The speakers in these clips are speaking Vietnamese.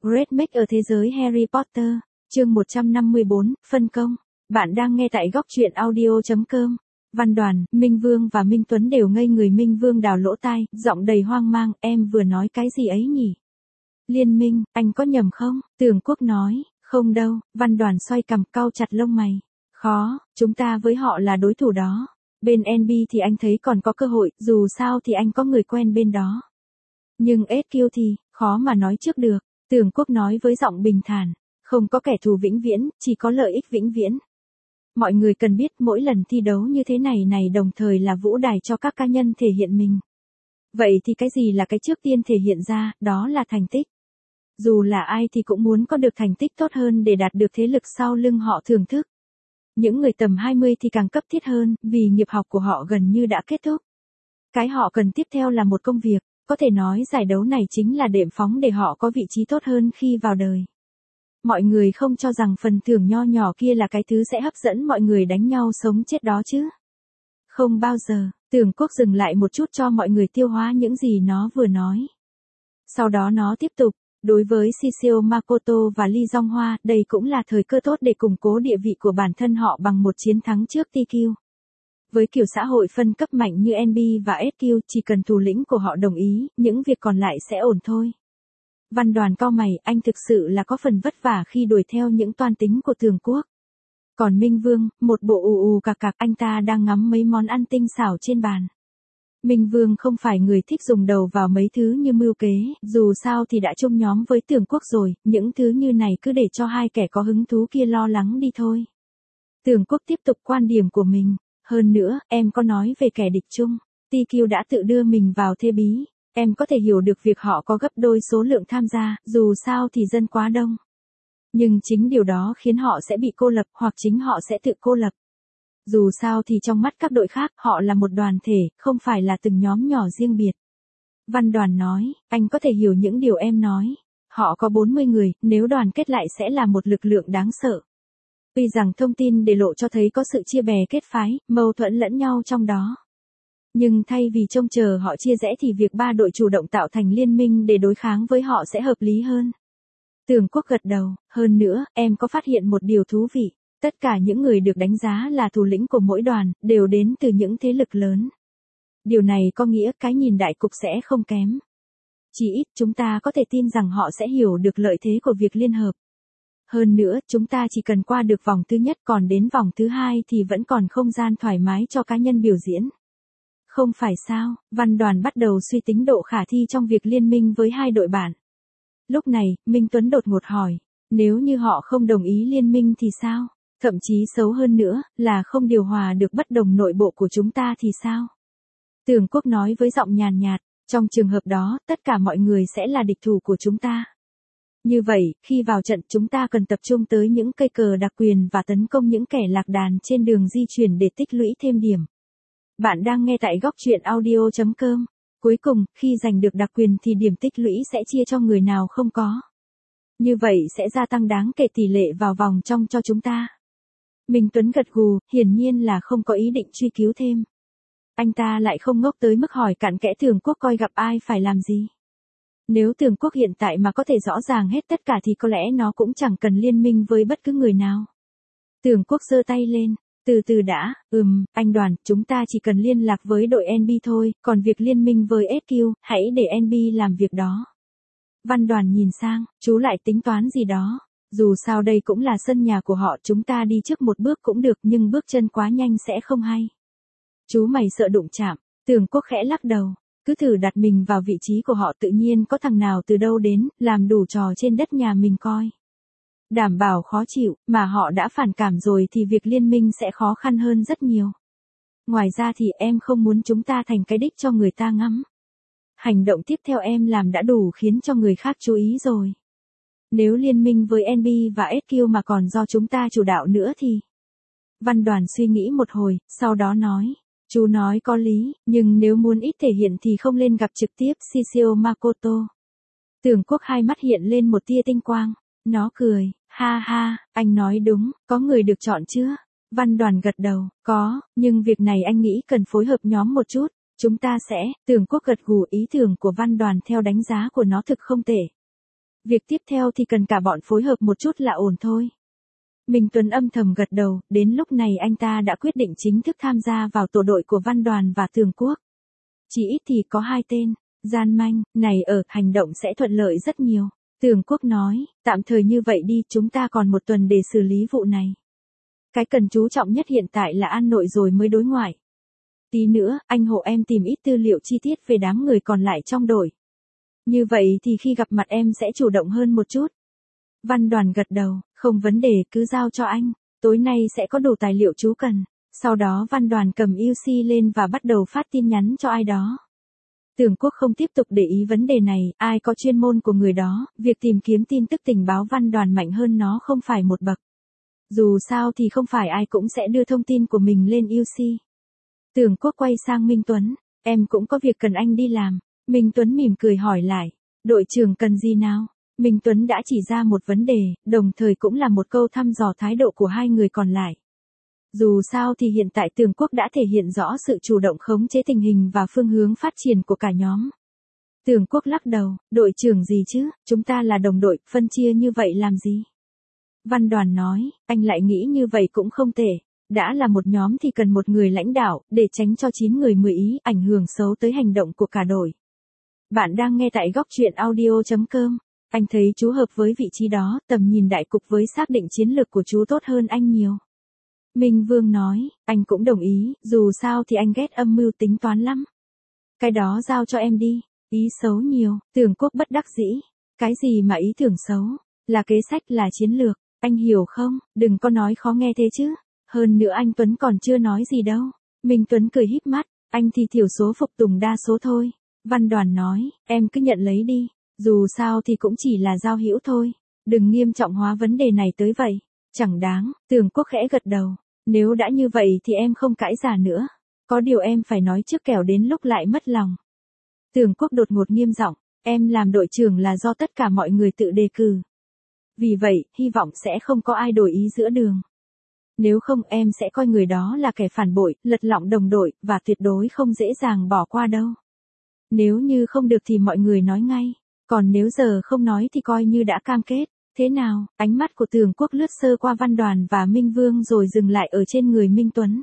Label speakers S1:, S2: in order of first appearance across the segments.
S1: Great Make ở thế giới Harry Potter, chương 154, phân công. Bạn đang nghe tại góc truyện audio.com. Văn Đoàn, Minh Vương và Minh Tuấn đều ngây người. Minh Vương đào lỗ tai, giọng đầy hoang mang, em vừa nói cái gì ấy nhỉ? Liên minh, anh có nhầm không? Tường Quốc nói, không đâu. Văn Đoàn xoay cằm cau chặt lông mày. Khó, chúng ta với họ là đối thủ đó. Bên NB thì anh thấy còn có cơ hội, dù sao thì anh có người quen bên đó. Nhưng SQ thì, khó mà nói trước được. Tường Quốc nói với giọng bình thản, không có kẻ thù vĩnh viễn, chỉ có lợi ích vĩnh viễn. Mọi người cần biết mỗi lần thi đấu như thế này đồng thời là vũ đài cho các cá nhân thể hiện mình. Vậy thì cái gì là cái trước tiên thể hiện ra, đó là thành tích. Dù là ai thì cũng muốn có được thành tích tốt hơn để đạt được thế lực sau lưng họ thưởng thức. Những người tầm 20 thì càng cấp thiết hơn, vì nghiệp học của họ gần như đã kết thúc. Cái họ cần tiếp theo là một công việc, có thể nói giải đấu này chính là đệm phóng để họ có vị trí tốt hơn khi vào đời. Mọi người không cho rằng phần thưởng nho nhỏ kia là cái thứ sẽ hấp dẫn mọi người đánh nhau sống chết đó chứ. Không bao giờ. Tường Quốc dừng lại một chút cho mọi người tiêu hóa những gì nó vừa nói. Sau đó nó tiếp tục, đối với Shishio Makoto và Lee Jong-hwa, đây cũng là thời cơ tốt để củng cố địa vị của bản thân họ bằng một chiến thắng trước TQ. Với kiểu xã hội phân cấp mạnh như NB và SQ, chỉ cần thủ lĩnh của họ đồng ý, những việc còn lại sẽ ổn thôi. Văn Đoàn cau mày, anh thực sự là có phần vất vả khi đuổi theo những toan tính của Tường Quốc. Còn Minh Vương, một bộ ù cạc cạc, anh ta đang ngắm mấy món ăn tinh xảo trên bàn. Minh Vương không phải người thích dùng đầu vào mấy thứ như mưu kế, dù sao thì đã chung nhóm với Tường Quốc rồi, những thứ như này cứ để cho hai kẻ có hứng thú kia lo lắng đi thôi. Tường Quốc tiếp tục quan điểm của mình. Hơn nữa, em có nói về kẻ địch chung. TQ đã tự đưa mình vào thế bí. Em có thể hiểu được việc họ có gấp đôi số lượng tham gia, dù sao thì dân quá đông. Nhưng chính điều đó khiến họ sẽ bị cô lập hoặc chính họ sẽ tự cô lập. Dù sao thì trong mắt các đội khác, họ là một đoàn thể, không phải là từng nhóm nhỏ riêng biệt. Văn Đoàn nói, anh có thể hiểu những điều em nói. Họ có 40 người, nếu đoàn kết lại sẽ là một lực lượng đáng sợ. Tuy rằng thông tin để lộ cho thấy có sự chia bè kết phái, mâu thuẫn lẫn nhau trong đó. Nhưng thay vì trông chờ họ chia rẽ thì việc ba đội chủ động tạo thành liên minh để đối kháng với họ sẽ hợp lý hơn. Tường Quốc gật đầu, hơn nữa, em có phát hiện một điều thú vị. Tất cả những người được đánh giá là thủ lĩnh của mỗi đoàn, đều đến từ những thế lực lớn. Điều này có nghĩa cái nhìn đại cục sẽ không kém. Chỉ ít chúng ta có thể tin rằng họ sẽ hiểu được lợi thế của việc liên hợp. Hơn nữa, chúng ta chỉ cần qua được vòng thứ nhất, còn đến vòng thứ hai thì vẫn còn không gian thoải mái cho cá nhân biểu diễn. Không phải sao? Văn Đoàn bắt đầu suy tính độ khả thi trong việc liên minh với hai đội bạn. Lúc này, Minh Tuấn đột ngột hỏi, nếu như họ không đồng ý liên minh thì sao? Thậm chí xấu hơn nữa, là không điều hòa được bất đồng nội bộ của chúng ta thì sao? Tường Quốc nói với giọng nhàn nhạt, trong trường hợp đó, tất cả mọi người sẽ là địch thủ của chúng ta. Như vậy, khi vào trận chúng ta cần tập trung tới những cây cờ đặc quyền và tấn công những kẻ lạc đàn trên đường di chuyển để tích lũy thêm điểm. Bạn đang nghe tại góc truyện audio.com. Cuối cùng, khi giành được đặc quyền thì điểm tích lũy sẽ chia cho người nào không có. Như vậy sẽ gia tăng đáng kể tỷ lệ vào vòng trong cho chúng ta. Minh Tuấn gật gù, hiển nhiên là không có ý định truy cứu thêm. Anh ta lại không ngốc tới mức hỏi cặn kẽ Tường Quốc coi gặp ai phải làm gì. Nếu Tường Quốc hiện tại mà có thể rõ ràng hết tất cả thì có lẽ nó cũng chẳng cần liên minh với bất cứ người nào. Tường Quốc giơ tay lên. Từ từ đã, anh Đoàn, chúng ta chỉ cần liên lạc với đội NB thôi, còn việc liên minh với SQ, hãy để NB làm việc đó. Văn Đoàn nhìn sang, chú lại tính toán gì đó. Dù sao đây cũng là sân nhà của họ, chúng ta đi trước một bước cũng được nhưng bước chân quá nhanh sẽ không hay. Chú mày sợ đụng chạm, Tường Quốc khẽ lắc đầu. Cứ thử đặt mình vào vị trí của họ, tự nhiên có thằng nào từ đâu đến, làm đủ trò trên đất nhà mình coi. Đảm bảo khó chịu, mà họ đã phản cảm rồi thì việc liên minh sẽ khó khăn hơn rất nhiều. Ngoài ra thì em không muốn chúng ta thành cái đích cho người ta ngắm. Hành động tiếp theo em làm đã đủ khiến cho người khác chú ý rồi. Nếu liên minh với NB và SQ mà còn do chúng ta chủ đạo nữa thì... Văn Đoàn suy nghĩ một hồi, sau đó nói. Chú nói có lý, nhưng nếu muốn ít thể hiện thì không lên gặp trực tiếp Shishio Makoto. Tường Quốc hai mắt hiện lên một tia tinh quang. Nó cười, ha ha, anh nói đúng, có người được chọn chưa? Văn Đoàn gật đầu, có, nhưng việc này anh nghĩ cần phối hợp nhóm một chút, chúng ta sẽ, Tường Quốc gật gù ý tưởng của Văn Đoàn theo đánh giá của nó thực không tệ. Việc tiếp theo thì cần cả bọn phối hợp một chút là ổn thôi. Minh Tuấn âm thầm gật đầu, đến lúc này anh ta đã quyết định chính thức tham gia vào tổ đội của Văn Đoàn và Tường Quốc. Chỉ ít thì có 2 tên, gian manh, này hành động sẽ thuận lợi rất nhiều. Tường Quốc nói, tạm thời như vậy đi, chúng ta còn 1 tuần để xử lý vụ này. Cái cần chú trọng nhất hiện tại là an nội rồi mới đối ngoại. Tí nữa, anh hộ em tìm ít tư liệu chi tiết về đám người còn lại trong đội. Như vậy thì khi gặp mặt em sẽ chủ động hơn một chút. Văn Đoàn gật đầu, không vấn đề, cứ giao cho anh. Tối nay sẽ có đủ tài liệu chú cần. Sau đó Văn Đoàn cầm UC lên và bắt đầu phát tin nhắn cho ai đó. Tường Quốc không tiếp tục để ý vấn đề này, ai có chuyên môn của người đó, việc tìm kiếm tin tức tình báo Văn Đoàn mạnh hơn nó không phải một bậc. Dù sao thì không phải ai cũng sẽ đưa thông tin của mình lên UC. Tường Quốc quay sang Minh Tuấn, em cũng có việc cần anh đi làm. Minh Tuấn mỉm cười hỏi lại, đội trưởng cần gì nào? Minh Tuấn đã chỉ ra một vấn đề, đồng thời cũng là một câu thăm dò thái độ của 2 người còn lại. Dù sao thì hiện tại Tường Quốc đã thể hiện rõ sự chủ động khống chế tình hình và phương hướng phát triển của cả nhóm. Tường Quốc lắc đầu, đội trưởng gì chứ, chúng ta là đồng đội, phân chia như vậy làm gì? Văn Đoàn nói, anh lại nghĩ như vậy cũng không tệ. Đã là một nhóm thì cần một người lãnh đạo, để tránh cho 9 người 10 ý, ảnh hưởng xấu tới hành động của cả đội. Bạn đang nghe tại góc truyện audio.com. Anh thấy chú hợp với vị trí đó, tầm nhìn đại cục với xác định chiến lược của chú tốt hơn anh nhiều. Minh Vương nói, anh cũng đồng ý, dù sao thì anh ghét âm mưu tính toán lắm. Cái đó giao cho em đi, ý xấu nhiều, Tường Quốc bất đắc dĩ. Cái gì mà ý tưởng xấu, là kế sách là chiến lược, anh hiểu không, đừng có nói khó nghe thế chứ. Hơn nữa anh Tuấn còn chưa nói gì đâu. Minh Tuấn cười híp mắt, anh thì thiểu số phục tùng đa số thôi. Văn Đoàn nói, em cứ nhận lấy đi, dù sao thì cũng chỉ là giao hữu thôi. Đừng nghiêm trọng hóa vấn đề này tới vậy. Chẳng đáng, Tường Quốc khẽ gật đầu. Nếu đã như vậy thì em không cãi giả nữa. Có điều em phải nói trước kẻo đến lúc lại mất lòng. Tường Quốc đột ngột nghiêm giọng, em làm đội trưởng là do tất cả mọi người tự đề cử. Vì vậy, hy vọng sẽ không có ai đổi ý giữa đường. Nếu không em sẽ coi người đó là kẻ phản bội, lật lọng đồng đội, và tuyệt đối không dễ dàng bỏ qua đâu. Nếu như không được thì mọi người nói ngay, còn nếu giờ không nói thì coi như đã cam kết. Thế nào, ánh mắt của Tường Quốc lướt sơ qua Văn Đoàn và Minh Vương rồi dừng lại ở trên người Minh Tuấn.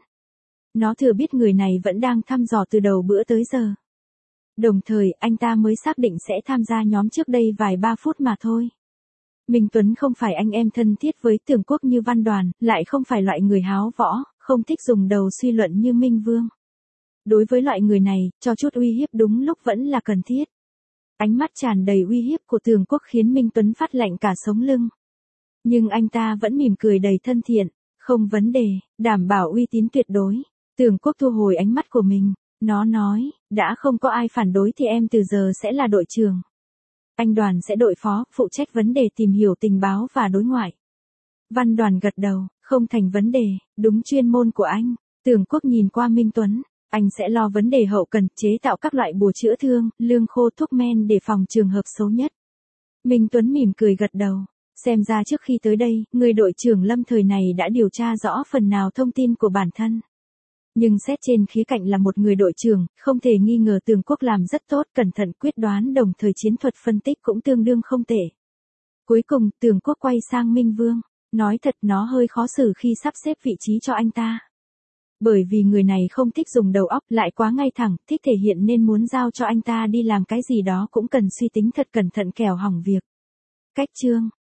S1: Nó thừa biết người này vẫn đang thăm dò từ đầu bữa tới giờ. Đồng thời, anh ta mới xác định sẽ tham gia nhóm trước đây vài 3 phút mà thôi. Minh Tuấn không phải anh em thân thiết với Tường Quốc như Văn Đoàn, lại không phải loại người háo võ, không thích dùng đầu suy luận như Minh Vương. Đối với loại người này, cho chút uy hiếp đúng lúc vẫn là cần thiết. Ánh mắt tràn đầy uy hiếp của Tường Quốc khiến Minh Tuấn phát lạnh cả sống lưng. Nhưng anh ta vẫn mỉm cười đầy thân thiện, không vấn đề, đảm bảo uy tín tuyệt đối. Tường Quốc thu hồi ánh mắt của mình, nó nói, đã không có ai phản đối thì em từ giờ sẽ là đội trưởng. Anh Đoàn sẽ đội phó, phụ trách vấn đề tìm hiểu tình báo và đối ngoại. Văn Đoàn gật đầu, không thành vấn đề, đúng chuyên môn của anh. Tường Quốc nhìn qua Minh Tuấn, anh sẽ lo vấn đề hậu cần, chế tạo các loại bùa chữa thương, lương khô, thuốc men để phòng trường hợp xấu nhất. Minh Tuấn mỉm cười gật đầu, xem ra trước khi tới đây, người đội trưởng lâm thời này đã điều tra rõ phần nào thông tin của bản thân. Nhưng xét trên khía cạnh là một người đội trưởng, không thể nghi ngờ Tường Quốc làm rất tốt, cẩn thận quyết đoán, đồng thời chiến thuật phân tích cũng tương đương không tệ. Cuối cùng, Tường Quốc quay sang Minh Vương, nói thật nó hơi khó xử khi sắp xếp vị trí cho anh ta. Bởi vì người này không thích dùng đầu óc, lại quá ngay thẳng, thích thể hiện nên muốn giao cho anh ta đi làm cái gì đó cũng cần suy tính thật cẩn thận kẻo hỏng việc. Cách chương